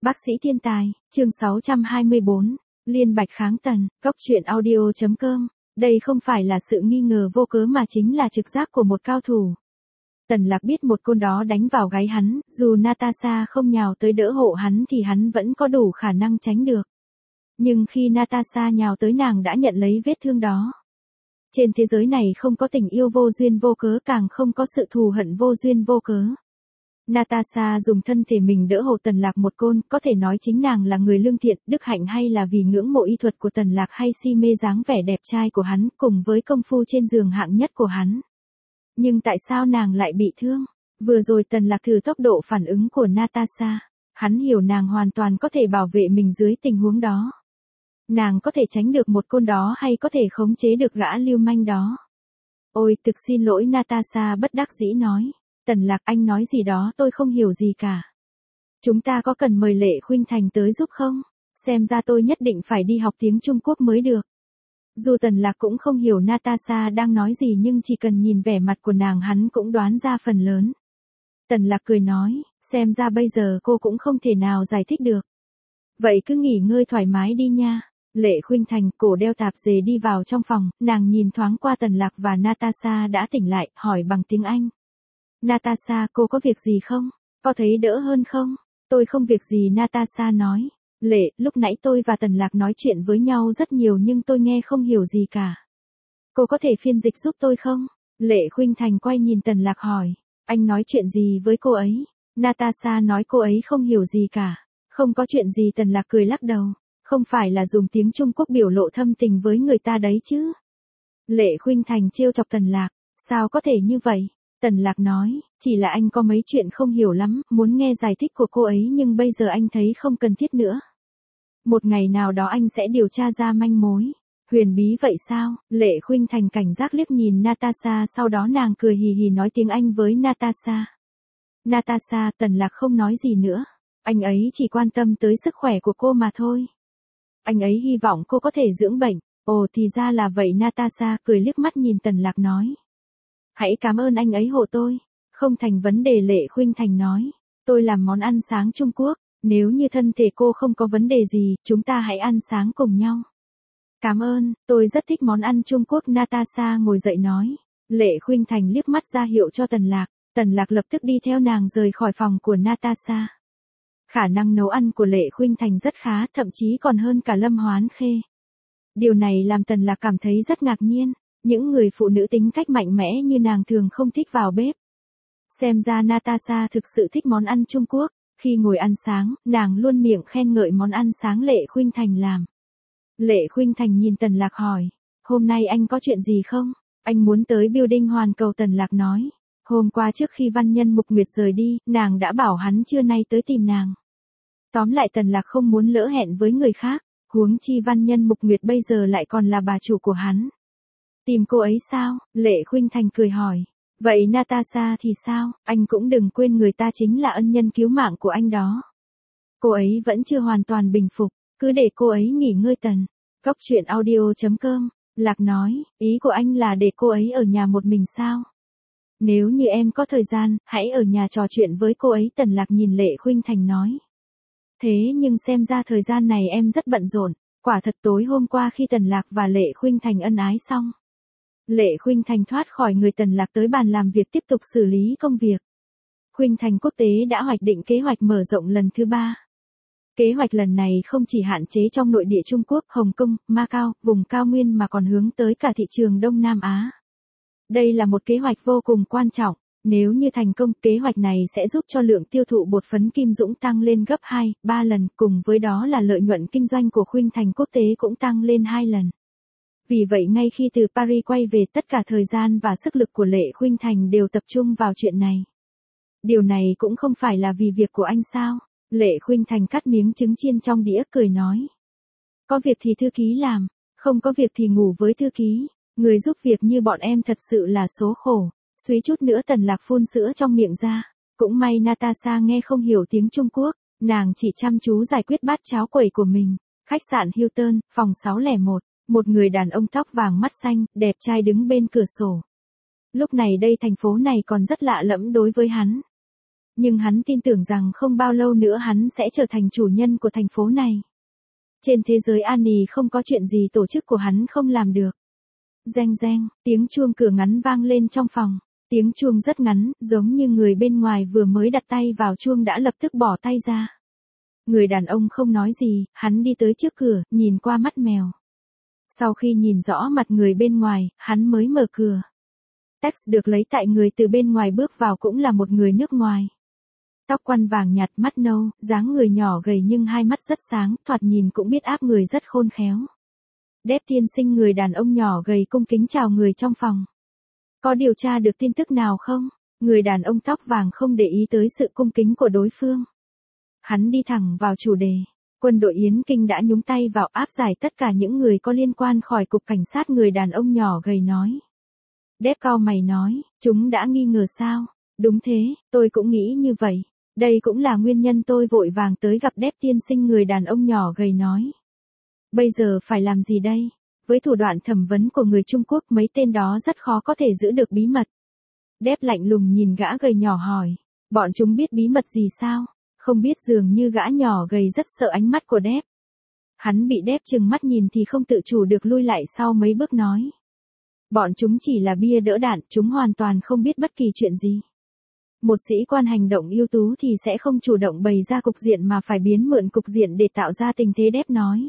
Bác sĩ thiên tài, chương 624, Liên Bạch kháng Tần, Góc truyện audio.com. Đây không phải là sự nghi ngờ vô cớ mà chính là trực giác của một cao thủ. Tần Lạc biết một côn đó đánh vào gáy hắn, dù Natasha không nhào tới đỡ hộ hắn thì hắn vẫn có đủ khả năng tránh được. Nhưng khi Natasha nhào tới nàng đã nhận lấy vết thương đó. Trên thế giới này không có tình yêu vô duyên vô cớ, càng không có sự thù hận vô duyên vô cớ. Natasha dùng thân thể mình đỡ hộ Tần Lạc một côn, có thể nói chính nàng là người lương thiện, đức hạnh, hay là vì ngưỡng mộ y thuật của Tần Lạc, hay si mê dáng vẻ đẹp trai của hắn, cùng với công phu trên giường hạng nhất của hắn. Nhưng tại sao nàng lại bị thương? Vừa rồi Tần Lạc thử tốc độ phản ứng của Natasha. Hắn hiểu nàng hoàn toàn có thể bảo vệ mình dưới tình huống đó. Nàng có thể tránh được một côn đó hay có thể khống chế được gã lưu manh đó. Ôi, thực xin lỗi, Natasha bất đắc dĩ nói. Tần Lạc, anh nói gì đó tôi không hiểu gì cả. Chúng ta có cần mời Lệ Khuynh Thành tới giúp không? Xem ra tôi nhất định phải đi học tiếng Trung Quốc mới được. Dù Tần Lạc cũng không hiểu Natasha đang nói gì, nhưng chỉ cần nhìn vẻ mặt của nàng hắn cũng đoán ra phần lớn. Tần Lạc cười nói, xem ra bây giờ cô cũng không thể nào giải thích được. Vậy cứ nghỉ ngơi thoải mái đi nha. Lệ Khuynh Thành cổ đeo tạp dề đi vào trong phòng, nàng nhìn thoáng qua Tần Lạc và Natasha đã tỉnh lại, hỏi bằng tiếng Anh. Natasha, cô có việc gì không? Có thấy đỡ hơn không? Tôi không việc gì, Natasha nói. Lệ, lúc nãy tôi và Tần Lạc nói chuyện với nhau rất nhiều nhưng tôi nghe không hiểu gì cả. Cô có thể phiên dịch giúp tôi không? Lệ Khuynh Thành quay nhìn Tần Lạc hỏi. Anh nói chuyện gì với cô ấy? Natasha nói cô ấy không hiểu gì cả. Không có chuyện gì, Tần Lạc cười lắc đầu. Không phải là dùng tiếng Trung Quốc biểu lộ thâm tình với người ta đấy chứ? Lệ Khuynh Thành trêu chọc Tần Lạc. Sao có thể như vậy? Tần Lạc nói, chỉ là anh có mấy chuyện không hiểu lắm, muốn nghe giải thích của cô ấy nhưng bây giờ anh thấy không cần thiết nữa. Một ngày nào đó anh sẽ điều tra ra manh mối. Huyền bí vậy sao? Lệ Khuynh Thành cảnh giác liếc nhìn Natasha, sau đó nàng cười hì hì nói tiếng Anh với Natasha. Natasha, Tần Lạc không nói gì nữa. Anh ấy chỉ quan tâm tới sức khỏe của cô mà thôi. Anh ấy hy vọng cô có thể dưỡng bệnh. Ồ, thì ra là vậy, Natasha cười liếc mắt nhìn Tần Lạc nói. Hãy cảm ơn anh ấy hộ tôi. Không thành vấn đề, Lệ Khuynh Thành nói. Tôi làm món ăn sáng Trung Quốc. Nếu như thân thể cô không có vấn đề gì, chúng ta hãy ăn sáng cùng nhau. Cảm ơn, tôi rất thích món ăn Trung Quốc, Natasha ngồi dậy nói. Lệ Khuynh Thành liếc mắt ra hiệu cho Tần Lạc. Tần Lạc lập tức đi theo nàng rời khỏi phòng của Natasha. Khả năng nấu ăn của Lệ Khuynh Thành rất khá, thậm chí còn hơn cả Lâm Hoán Khê. Điều này làm Tần Lạc cảm thấy rất ngạc nhiên. Những người phụ nữ tính cách mạnh mẽ như nàng thường không thích vào bếp. Xem ra Natasha thực sự thích món ăn Trung Quốc. Khi ngồi ăn sáng, nàng luôn miệng khen ngợi món ăn sáng Lệ Khuynh Thành làm. Lệ Khuynh Thành nhìn Tần Lạc hỏi, hôm nay anh có chuyện gì không? Anh muốn tới building Hoàn Cầu, Tần Lạc nói. Hôm qua trước khi Văn Nhân Mục Nguyệt rời đi, nàng đã bảo hắn trưa nay tới tìm nàng. Tóm lại Tần Lạc không muốn lỡ hẹn với người khác, huống chi Văn Nhân Mục Nguyệt bây giờ lại còn là bà chủ của hắn. Tìm cô ấy sao? Lệ Khuynh Thành cười hỏi. Vậy Natasha thì sao? Anh cũng đừng quên người ta chính là ân nhân cứu mạng của anh đó. Cô ấy vẫn chưa hoàn toàn bình phục, cứ để cô ấy nghỉ ngơi. Tần. Góc truyện audio.com. Lạc nói, ý của anh là để cô ấy ở nhà một mình sao? Nếu như em có thời gian, hãy ở nhà trò chuyện với cô ấy, Tần Lạc nhìn Lệ Khuynh Thành nói. Thế nhưng xem ra thời gian này em rất bận rộn. Quả thật tối hôm qua khi Tần Lạc và Lệ Khuynh Thành ân ái xong, Lệ Khuynh Thành thoát khỏi người Tần Lạc tới bàn làm việc tiếp tục xử lý công việc. Khuynh Thành Quốc tế đã hoạch định kế hoạch mở rộng lần thứ 3. Kế hoạch lần này không chỉ hạn chế trong nội địa Trung Quốc, Hồng Kông, Macau, vùng cao nguyên mà còn hướng tới cả thị trường Đông Nam Á. Đây là một kế hoạch vô cùng quan trọng. Nếu như thành công, kế hoạch này sẽ giúp cho lượng tiêu thụ bột phấn Kim Dũng tăng lên gấp 2, 3 lần, cùng với đó là lợi nhuận kinh doanh của Khuynh Thành Quốc tế cũng tăng lên 2 lần. Vì vậy ngay khi từ Paris quay về, tất cả thời gian và sức lực của Lệ Khuynh Thành đều tập trung vào chuyện này. Điều này cũng không phải là vì việc của anh sao? Lệ Khuynh Thành cắt miếng trứng chiên trong đĩa cười nói. Có việc thì thư ký làm, không có việc thì ngủ với thư ký. Người giúp việc như bọn em thật sự là số khổ. Suýt chút nữa Tần Lạc phun sữa trong miệng ra. Cũng may Natasha nghe không hiểu tiếng Trung Quốc, nàng chỉ chăm chú giải quyết bát cháo quẩy của mình. Khách sạn Hilton, phòng 601. Một người đàn ông tóc vàng mắt xanh, đẹp trai đứng bên cửa sổ. Lúc này đây thành phố này còn rất lạ lẫm đối với hắn. Nhưng hắn tin tưởng rằng không bao lâu nữa hắn sẽ trở thành chủ nhân của thành phố này. Trên thế giới Annie không có chuyện gì tổ chức của hắn không làm được. Reng reng, tiếng chuông cửa ngắn vang lên trong phòng. Tiếng chuông rất ngắn, giống như người bên ngoài vừa mới đặt tay vào chuông đã lập tức bỏ tay ra. Người đàn ông không nói gì, hắn đi tới trước cửa, nhìn qua mắt mèo. Sau khi nhìn rõ mặt người bên ngoài, hắn mới mở cửa. Tex được lấy tại người từ bên ngoài bước vào cũng là một người nước ngoài. Tóc quăn vàng nhạt, mắt nâu, dáng người nhỏ gầy nhưng hai mắt rất sáng, thoạt nhìn cũng biết áp người rất khôn khéo. Deb tiên sinh, người đàn ông nhỏ gầy cung kính chào người trong phòng. Có điều tra được tin tức nào không? Người đàn ông tóc vàng không để ý tới sự cung kính của đối phương. Hắn đi thẳng vào chủ đề. Quân đội Yến Kinh đã nhúng tay vào áp giải tất cả những người có liên quan khỏi cục cảnh sát, người đàn ông nhỏ gầy nói. Deb cau mày nói, chúng đã nghi ngờ sao? Đúng thế, tôi cũng nghĩ như vậy. Đây cũng là nguyên nhân tôi vội vàng tới gặp Deb tiên sinh, người đàn ông nhỏ gầy nói. Bây giờ phải làm gì đây? Với thủ đoạn thẩm vấn của người Trung Quốc, mấy tên đó rất khó có thể giữ được bí mật. Deb lạnh lùng nhìn gã gầy nhỏ hỏi. Bọn chúng biết bí mật gì sao? Không biết, dường như gã nhỏ gầy rất sợ ánh mắt của Deb. Hắn bị Deb trừng mắt nhìn thì không tự chủ được lui lại sau mấy bước nói. Bọn chúng chỉ là bia đỡ đạn, chúng hoàn toàn không biết bất kỳ chuyện gì. Một sĩ quan hành động ưu tú thì sẽ không chủ động bày ra cục diện mà phải biến mượn cục diện để tạo ra tình thế, Deb nói.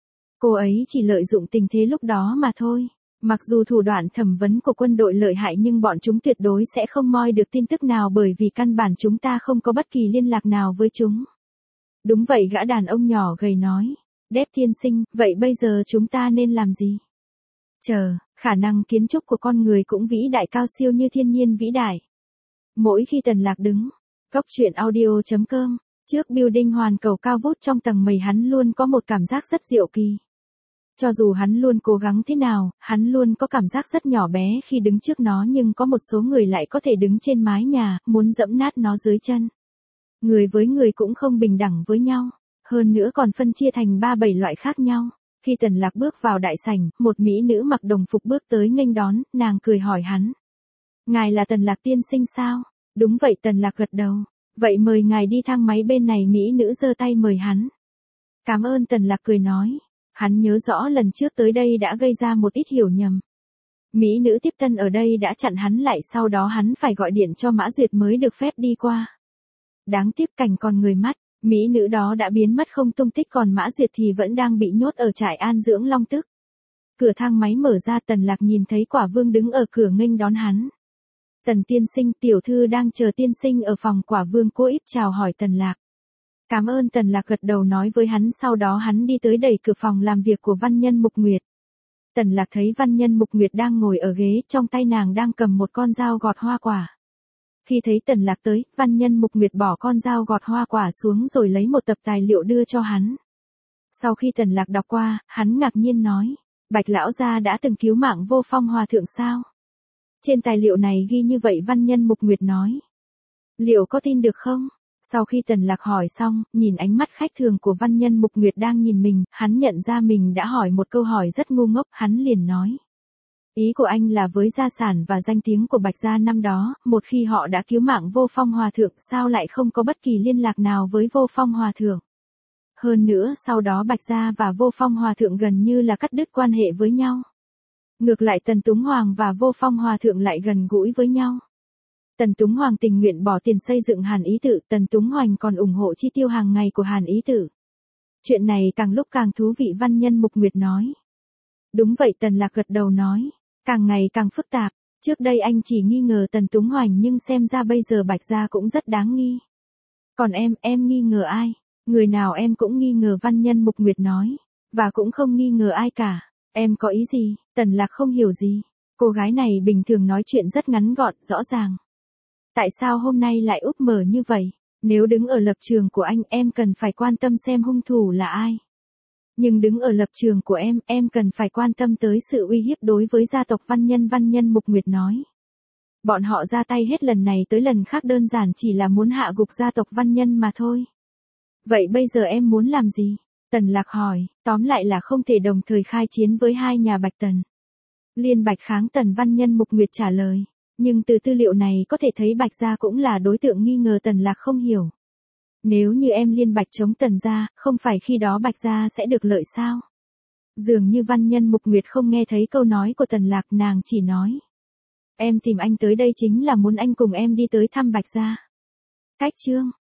Cô ấy chỉ lợi dụng tình thế lúc đó mà thôi. Mặc dù thủ đoạn thẩm vấn của quân đội lợi hại nhưng bọn chúng tuyệt đối sẽ không moi được tin tức nào bởi vì căn bản chúng ta không có bất kỳ liên lạc nào với chúng. Đúng vậy, gã đàn ông nhỏ gầy nói. Deb tiên sinh, vậy bây giờ chúng ta nên làm gì? Chờ, khả năng kiến trúc của con người cũng vĩ đại cao siêu như thiên nhiên vĩ đại. Mỗi khi Tần Lạc đứng, góc truyện audio.com, trước building hoàn cầu cao vút trong tầng mây, hắn luôn có một cảm giác rất diệu kỳ. Cho dù hắn luôn cố gắng thế nào, hắn luôn có cảm giác rất nhỏ bé khi đứng trước nó, nhưng có một số người lại có thể đứng trên mái nhà, muốn dẫm nát nó dưới chân. Người với người cũng không bình đẳng với nhau, hơn nữa còn phân chia thành 3-7 loại khác nhau. Khi Tần Lạc bước vào đại sảnh, một mỹ nữ mặc đồng phục bước tới nghênh đón, nàng cười hỏi hắn. Ngài là Tần Lạc tiên sinh sao? Đúng vậy, Tần Lạc gật đầu. Vậy mời ngài đi thang máy bên này, mỹ nữ giơ tay mời hắn. Cảm ơn, Tần Lạc cười nói. Hắn nhớ rõ lần trước tới đây đã gây ra một ít hiểu nhầm. Mỹ nữ tiếp tân ở đây đã chặn hắn lại, sau đó hắn phải gọi điện cho Mã Duyệt mới được phép đi qua. Đáng tiếc cảnh còn người mất, mỹ nữ đó đã biến mất không tung tích, còn Mã Duyệt thì vẫn đang bị nhốt ở trại an dưỡng Long Tức. Cửa thang máy mở ra, Tần Lạc nhìn thấy Quả Vương đứng ở cửa nghênh đón hắn. Tần tiên sinh, tiểu thư đang chờ tiên sinh ở phòng. Quả Vương cố ý chào hỏi Tần Lạc. Cảm ơn, Tần Lạc gật đầu nói với hắn, sau đó hắn đi tới đẩy cửa phòng làm việc của Văn Nhân Mục Nguyệt. Tần Lạc thấy Văn Nhân Mục Nguyệt đang ngồi ở ghế, trong tay nàng đang cầm một con dao gọt hoa quả. Khi thấy Tần Lạc tới, Văn Nhân Mục Nguyệt bỏ con dao gọt hoa quả xuống rồi lấy một tập tài liệu đưa cho hắn. Sau khi Tần Lạc đọc qua, hắn ngạc nhiên nói, Bạch lão gia đã từng cứu mạng Vô Phong hòa thượng sao? Trên tài liệu này ghi như vậy, Văn Nhân Mục Nguyệt nói. Liệu có tin được không? Sau khi Tần Lạc hỏi xong, nhìn ánh mắt khách thường của Văn Nhân Mục Nguyệt đang nhìn mình, hắn nhận ra mình đã hỏi một câu hỏi rất ngu ngốc, hắn liền nói. Ý của anh là với gia sản và danh tiếng của Bạch gia năm đó, một khi họ đã cứu mạng Vô Phong hòa thượng, sao lại không có bất kỳ liên lạc nào với Vô Phong hòa thượng? Hơn nữa, sau đó Bạch gia và Vô Phong hòa thượng gần như là cắt đứt quan hệ với nhau. Ngược lại Tần Túng Hoàng và Vô Phong hòa thượng lại gần gũi với nhau. Tần Túng Hoàng tình nguyện bỏ tiền xây dựng Hàn Ý Tự, Tần Túng Hoành còn ủng hộ chi tiêu hàng ngày của Hàn Ý Tự. Chuyện này càng lúc càng thú vị, Văn Nhân Mục Nguyệt nói. Đúng vậy, Tần Lạc gật đầu nói. Càng ngày càng phức tạp. Trước đây anh chỉ nghi ngờ Tần Túng Hoành, nhưng xem ra bây giờ Bạch gia cũng rất đáng nghi. Còn em nghi ngờ ai? Người nào em cũng nghi ngờ, Văn Nhân Mục Nguyệt nói. Và cũng không nghi ngờ ai cả. Em có ý gì? Tần Lạc không hiểu gì. Cô gái này bình thường nói chuyện rất ngắn gọn, rõ ràng. Tại sao hôm nay lại úp mở như vậy? Nếu đứng ở lập trường của anh, em cần phải quan tâm xem hung thủ là ai. Nhưng đứng ở lập trường của em cần phải quan tâm tới sự uy hiếp đối với gia tộc Văn Nhân Mục Nguyệt nói. Bọn họ ra tay hết lần này tới lần khác đơn giản chỉ là muốn hạ gục gia tộc Văn Nhân mà thôi. Vậy bây giờ em muốn làm gì? Tần Lạc hỏi, tóm lại là không thể đồng thời khai chiến với hai nhà Bạch Tần. Liên Bạch kháng Tần, Văn Nhân Mục Nguyệt trả lời. Nhưng từ tư liệu này có thể thấy Bạch Gia cũng là đối tượng nghi ngờ Tần Lạc không hiểu. Nếu như em liên bạch chống Tần gia, không phải khi đó Bạch Gia sẽ được lợi sao? Dường như văn nhân Mục Nguyệt không nghe thấy câu nói của Tần Lạc, nàng chỉ nói. Em tìm anh tới đây chính là muốn anh cùng em đi tới thăm Bạch Gia. Cách chương